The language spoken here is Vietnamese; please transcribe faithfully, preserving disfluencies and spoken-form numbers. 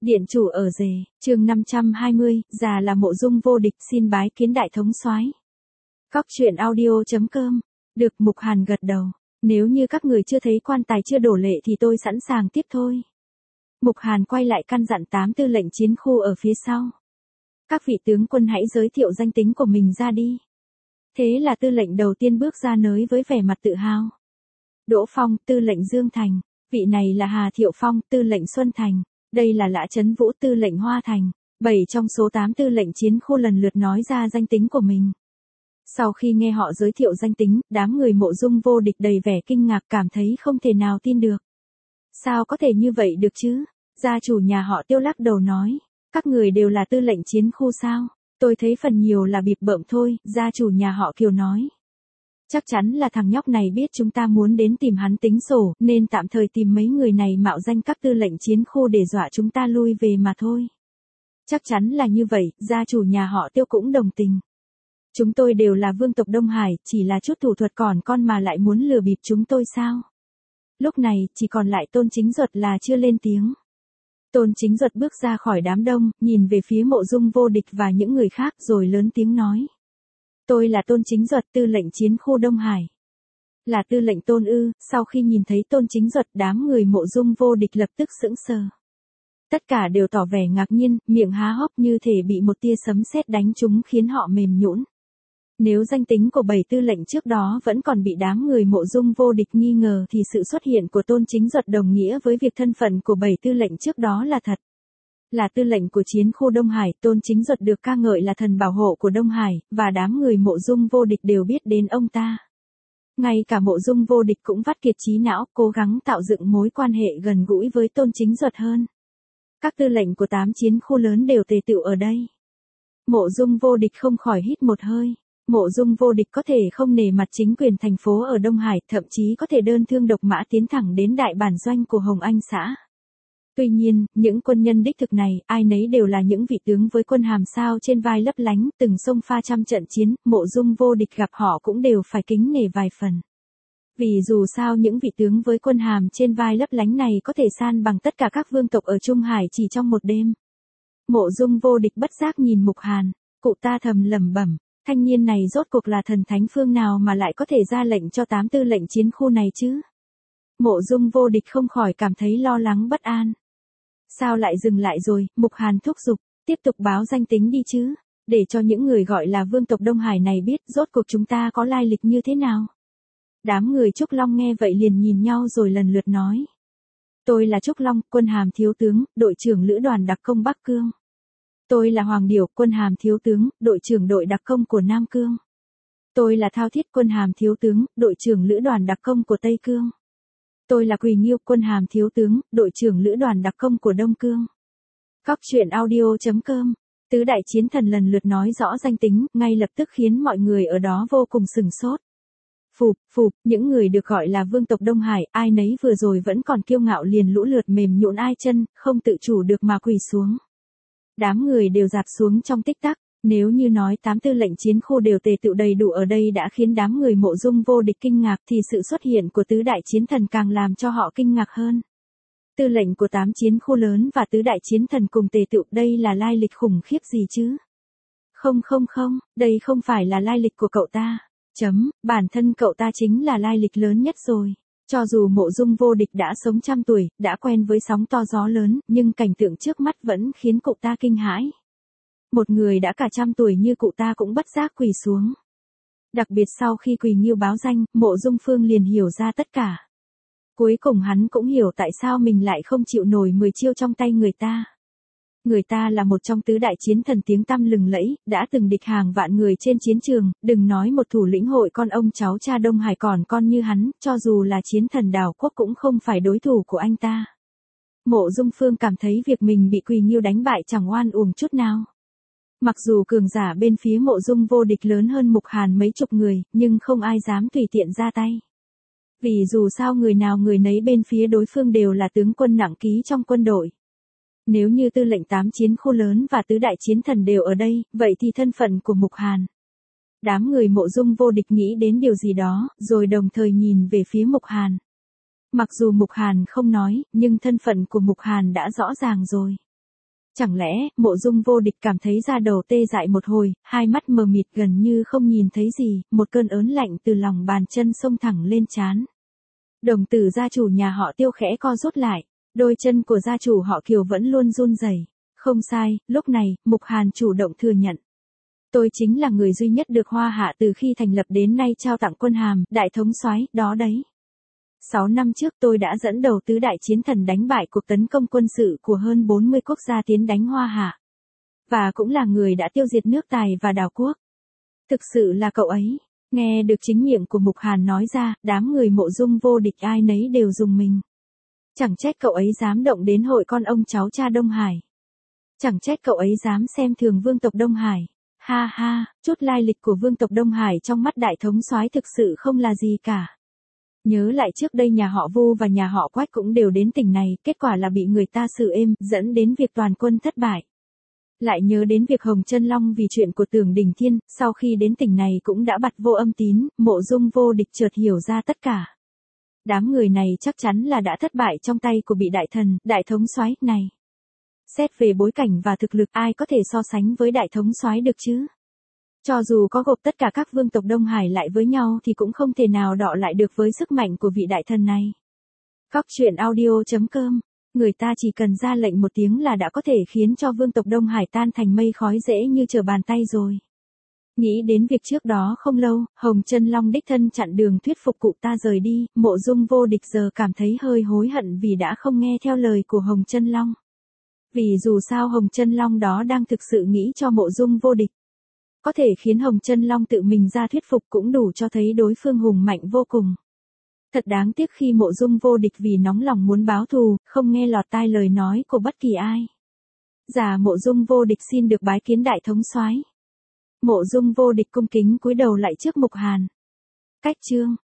Điện chủ ở rể, chương năm trăm hai mươi, già là Mộ Dung vô địch xin bái kiến đại thống soái. Cóc truyện audio chấm com. Được, Mục Hàn gật đầu. Nếu như các người chưa thấy quan tài chưa đổ lệ thì tôi sẵn sàng tiếp thôi. Mục Hàn quay lại căn dặn tám tư lệnh chiến khu ở phía sau. Các vị tướng quân hãy giới thiệu danh tính của mình ra đi. Thế là tư lệnh đầu tiên bước ra nới với vẻ mặt tự hào. Đỗ Phong, tư lệnh Dương Thành. Vị này là Hà Thiệu Phong, tư lệnh Xuân Thành. Đây là Lã Chấn Vũ, tư lệnh Hoa Thành. Bảy trong số tám tư lệnh chiến khu lần lượt nói ra danh tính của mình. Sau khi nghe họ giới thiệu danh tính, đám người Mộ Dung vô địch đầy vẻ kinh ngạc, cảm thấy không thể nào tin được. Sao có thể như vậy được chứ? Gia chủ nhà họ Tiêu lắc đầu nói. Các người đều là tư lệnh chiến khu sao? Tôi thấy phần nhiều là bịp bợm thôi, gia chủ nhà họ Kiều nói. Chắc chắn là thằng nhóc này biết chúng ta muốn đến tìm hắn tính sổ, nên tạm thời tìm mấy người này mạo danh các tư lệnh chiến khu để dọa chúng ta lui về mà thôi. Chắc chắn là như vậy, gia chủ nhà họ Tiêu cũng đồng tình. Chúng tôi đều là vương tộc Đông Hải, chỉ là chút thủ thuật còn con mà lại muốn lừa bịp chúng tôi sao? Lúc này, chỉ còn lại Tôn Chính Duật là chưa lên tiếng. Tôn Chính Duật bước ra khỏi đám đông, nhìn về phía Mộ Dung vô địch và những người khác rồi lớn tiếng nói. Tôi là Tôn Chính Duật, tư lệnh chiến khu Đông Hải. Là tư lệnh Tôn ư? Sau khi nhìn thấy Tôn Chính Duật, đám người Mộ Dung vô địch lập tức sững sờ. Tất cả đều tỏ vẻ ngạc nhiên, miệng há hốc như thể bị một tia sấm sét đánh trúng khiến họ mềm nhũn. Nếu danh tính của bảy tư lệnh trước đó vẫn còn bị đám người Mộ Dung vô địch nghi ngờ thì sự xuất hiện của Tôn Chính Duật đồng nghĩa với việc thân phận của bảy tư lệnh trước đó là thật. Là tư lệnh của chiến khu Đông Hải, Tôn Chính Duật được ca ngợi là thần bảo hộ của Đông Hải, và đám người Mộ Dung vô địch đều biết đến ông ta. Ngay cả Mộ Dung vô địch cũng vắt kiệt trí não, cố gắng tạo dựng mối quan hệ gần gũi với Tôn Chính Duật hơn. Các tư lệnh của tám chiến khu lớn đều tề tựu ở đây. Mộ Dung vô địch không khỏi hít một hơi. Mộ Dung vô địch có thể không nể mặt chính quyền thành phố ở Đông Hải, thậm chí có thể đơn thương độc mã tiến thẳng đến đại bản doanh của Hồng Anh xã. Tuy nhiên, những quân nhân đích thực này, ai nấy đều là những vị tướng với quân hàm sao trên vai lấp lánh, từng xông pha trăm trận chiến, Mộ Dung vô địch gặp họ cũng đều phải kính nể vài phần. Vì dù sao những vị tướng với quân hàm trên vai lấp lánh này có thể san bằng tất cả các vương tộc ở Trung Hải chỉ trong một đêm. Mộ Dung vô địch bất giác nhìn Mục Hàn, cụ ta thầm lẩm bẩm, thanh niên này rốt cuộc là thần thánh phương nào mà lại có thể ra lệnh cho tám tư lệnh chiến khu này chứ? Mộ Dung vô địch không khỏi cảm thấy lo lắng bất an. Sao lại dừng lại rồi? Mục Hàn thúc giục, tiếp tục báo danh tính đi chứ, để cho những người gọi là vương tộc Đông Hải này biết rốt cuộc chúng ta có lai lịch như thế nào. Đám người Trúc Long nghe vậy liền nhìn nhau rồi lần lượt nói. Tôi là Trúc Long, quân hàm thiếu tướng, đội trưởng lữ đoàn đặc công Bắc Cương. Tôi là Hoàng Điểu, quân hàm thiếu tướng, đội trưởng đội đặc công của Nam Cương. Tôi là Thao Thiết, quân hàm thiếu tướng, đội trưởng lữ đoàn đặc công của Tây Cương. Tôi là Quỳ Nghiêu, quân hàm thiếu tướng, đội trưởng lữ đoàn đặc công của Đông Cương. Cóc truyện audio chấm com. Tứ đại chiến thần lần lượt nói rõ danh tính, ngay lập tức khiến mọi người ở đó vô cùng sừng sốt. Phụp, phụp, những người được gọi là vương tộc Đông Hải, ai nấy vừa rồi vẫn còn kiêu ngạo liền lũ lượt mềm nhũn ai chân, không tự chủ được mà quỳ xuống. Đám người đều dạp xuống trong tích tắc, nếu như nói tám tư lệnh chiến khu đều tề tựu đầy đủ ở đây đã khiến đám người Mộ Dung vô địch kinh ngạc thì sự xuất hiện của tứ đại chiến thần càng làm cho họ kinh ngạc hơn. Tư lệnh của tám chiến khu lớn và tứ đại chiến thần cùng tề tựu, đây là lai lịch khủng khiếp gì chứ? Không không không, đây không phải là lai lịch của cậu ta. Chấm, bản thân cậu ta chính là lai lịch lớn nhất rồi. Cho dù Mộ Dung vô địch đã sống trăm tuổi, đã quen với sóng to gió lớn, nhưng cảnh tượng trước mắt vẫn khiến cụ ta kinh hãi. Một người đã cả trăm tuổi như cụ ta cũng bất giác quỳ xuống. Đặc biệt sau khi Quỳ Nghiêu báo danh, Mộ Dung Phương liền hiểu ra tất cả. Cuối cùng hắn cũng hiểu tại sao mình lại không chịu nổi mười chiêu trong tay người ta. Người ta là một trong tứ đại chiến thần tiếng tăm lừng lẫy, đã từng địch hàng vạn người trên chiến trường, đừng nói một thủ lĩnh hội con ông cháu cha Đông Hải còn con như hắn, cho dù là chiến thần đảo quốc cũng không phải đối thủ của anh ta. Mộ Dung Phương cảm thấy việc mình bị Quỳ Nghiêu đánh bại chẳng oan uổng chút nào. Mặc dù cường giả bên phía Mộ Dung vô địch lớn hơn Mục Hàn mấy chục người, nhưng không ai dám tùy tiện ra tay. Vì dù sao người nào người nấy bên phía đối phương đều là tướng quân nặng ký trong quân đội. Nếu như tư lệnh tám chiến khu lớn và tứ đại chiến thần đều ở đây, vậy thì thân phận của Mục Hàn. Đám người Mộ Dung vô địch nghĩ đến điều gì đó, rồi đồng thời nhìn về phía Mục Hàn. Mặc dù Mục Hàn không nói, nhưng thân phận của Mục Hàn đã rõ ràng rồi. Chẳng lẽ, Mộ Dung Vô Địch cảm thấy da đầu tê dại một hồi, hai mắt mờ mịt gần như không nhìn thấy gì, một cơn ớn lạnh từ lòng bàn chân xông thẳng lên trán. Đồng tử gia chủ nhà họ Tiêu khẽ co rút lại, đôi chân của gia chủ họ Kiều vẫn luôn run rẩy. Không sai, lúc này, Mục Hàn chủ động thừa nhận. Tôi chính là người duy nhất được Hoa Hạ từ khi thành lập đến nay trao tặng quân hàm, đại thống soái, đó đấy. Sáu năm trước tôi đã dẫn đầu tứ đại chiến thần đánh bại cuộc tấn công quân sự của hơn bốn mươi quốc gia tiến đánh Hoa Hạ. Và cũng là người đã tiêu diệt nước Tài và đảo quốc. Thực sự là cậu ấy. Nghe được chính miệng của Mục Hàn nói ra, đám người Mộ Dung Vô Địch ai nấy đều rùng mình. Chẳng trách cậu ấy dám động đến hội con ông cháu cha Đông Hải. Chẳng trách cậu ấy dám xem thường vương tộc Đông Hải. Ha ha, chút lai lịch của vương tộc Đông Hải trong mắt đại thống soái thực sự không là gì cả. Nhớ lại trước đây nhà họ Vu và nhà họ Quách cũng đều đến tỉnh này, kết quả là bị người ta xử êm, dẫn đến việc toàn quân thất bại. Lại nhớ đến việc Hồng Chân Long vì chuyện của Tưởng Đình Thiên, sau khi đến tỉnh này cũng đã bặt vô âm tín, Mộ Dung Vô Địch chợt hiểu ra tất cả. Đám người này chắc chắn là đã thất bại trong tay của bị đại thần, đại thống soái này. Xét về bối cảnh và thực lực ai có thể so sánh với đại thống soái được chứ? Cho dù có gộp tất cả các vương tộc Đông Hải lại với nhau thì cũng không thể nào đọ lại được với sức mạnh của vị đại thần này. Cóc truyện audio chấm com, người ta chỉ cần ra lệnh một tiếng là đã có thể khiến cho vương tộc Đông Hải tan thành mây khói dễ như trở bàn tay rồi. Nghĩ đến việc trước đó không lâu, Hồng Chân Long đích thân chặn đường thuyết phục cụ ta rời đi, Mộ Dung Vô Địch giờ cảm thấy hơi hối hận vì đã không nghe theo lời của Hồng Chân Long. Vì dù sao Hồng Chân Long đó đang thực sự nghĩ cho Mộ Dung Vô Địch. Có thể khiến Hồng Chân Long tự mình ra thuyết phục cũng đủ cho thấy đối phương hùng mạnh vô cùng. Thật đáng tiếc khi Mộ Dung Vô Địch vì nóng lòng muốn báo thù, không nghe lọt tai lời nói của bất kỳ ai. Giả Mộ Dung Vô Địch xin được bái kiến đại thống soái. Mộ Dung Vô Địch cung kính cúi đầu lại trước Mục Hàn. Cách chương